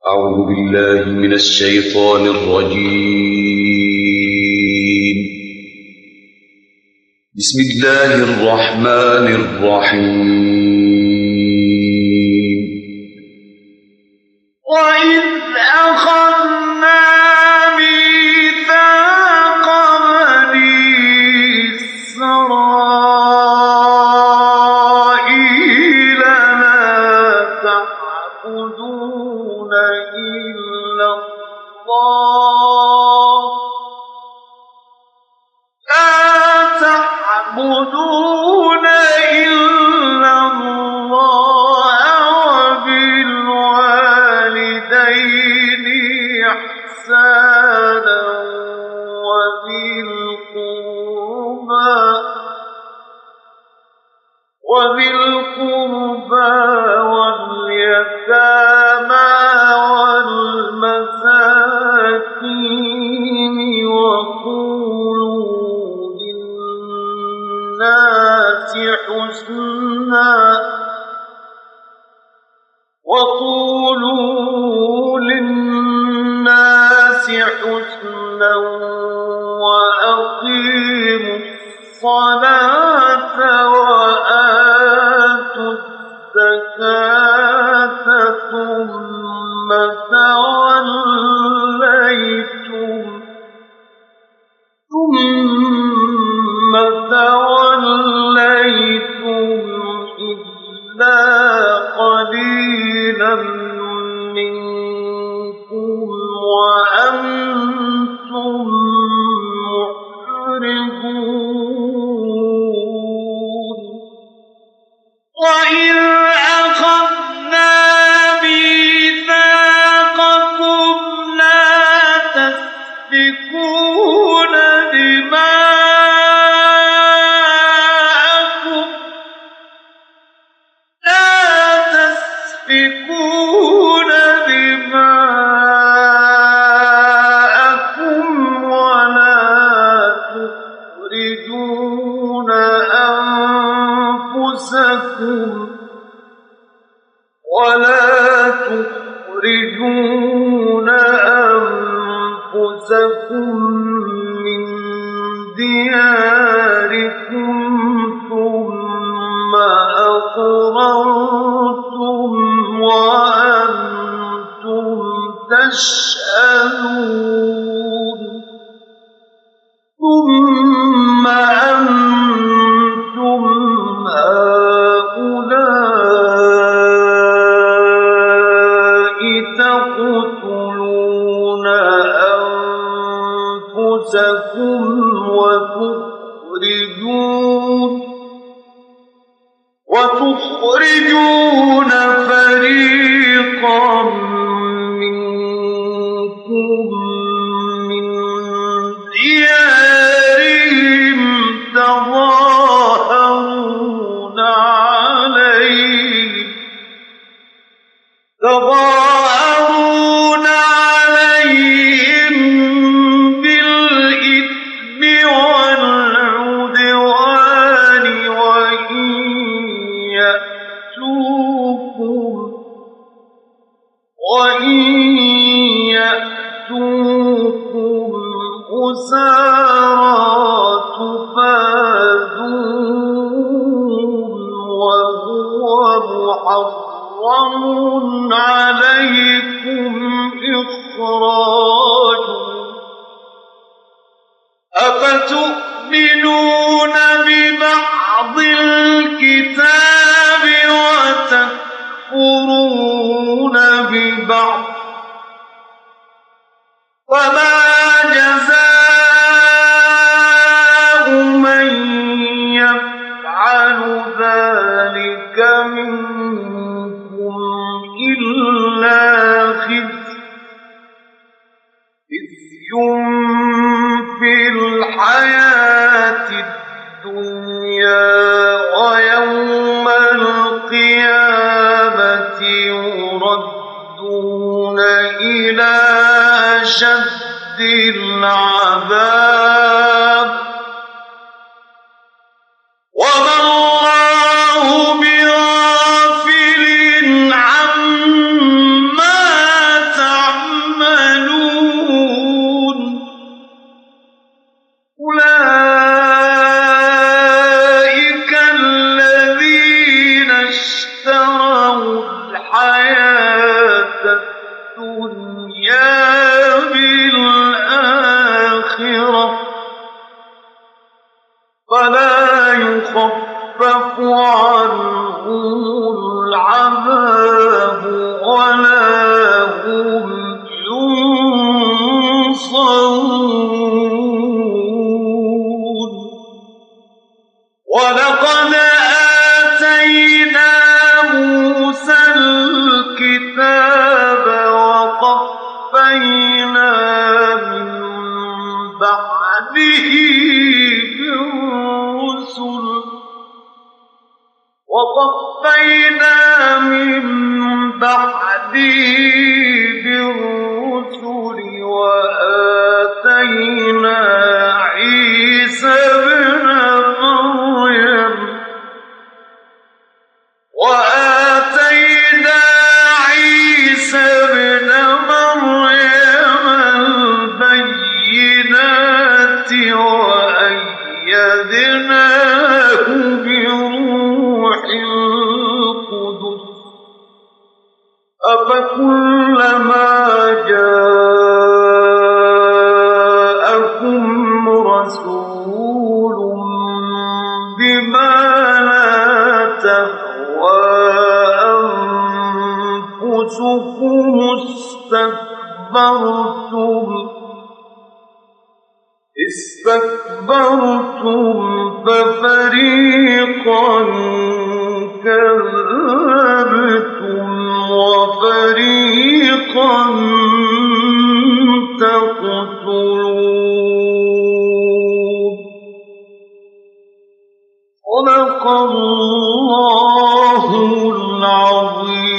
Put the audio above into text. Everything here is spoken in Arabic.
أعوذ بالله من الشيطان الرجيم. بسم الله الرحمن الرحيم. وإذ أخذنا ميثاق بني إسرائيل لا تعبدون إلا الله وبالوالدين إحسانا وذي القربى واليتامى والمساكين وقولوا للناس حسنا وأقيموا الصلاة وآتوا الزكاة ثم توليتم إلا قليلا منكم وأنتم معرضون. وإذ أخذنا ميثاقكم لا تسفكون دماءكم ولا تخرجون أنفسكم من دياركم ثم أقررتم وأنتم تشهدون. ثم أنتم هؤلاء تقتلون أنفسكم وتخرجون فريقا منكم من ديارهم تظاهرون عليهم بالإثم والعدوان وإن يأتوكم أسارى تفادوهم وهو محرم عليكم إخراجهم. أفتؤمنون ببعض الكتاب وتكفرون ببعض فما جزاء من يفعل ذلك منكم إلا خزي في الحياة الدنيا ويوم القيامة يردون إلى أشد العذاب وما الله بغافل عما وقفينا من بعده بالرسل وآتينا عيسى ابن مريم البينات وأيدناه بروح القدس أفكلما جاءكم رسول بما لا تهوى أنفسكم استكبرتم ففريقا كذبتم وفريقا تقتلون صدق الله العظيم.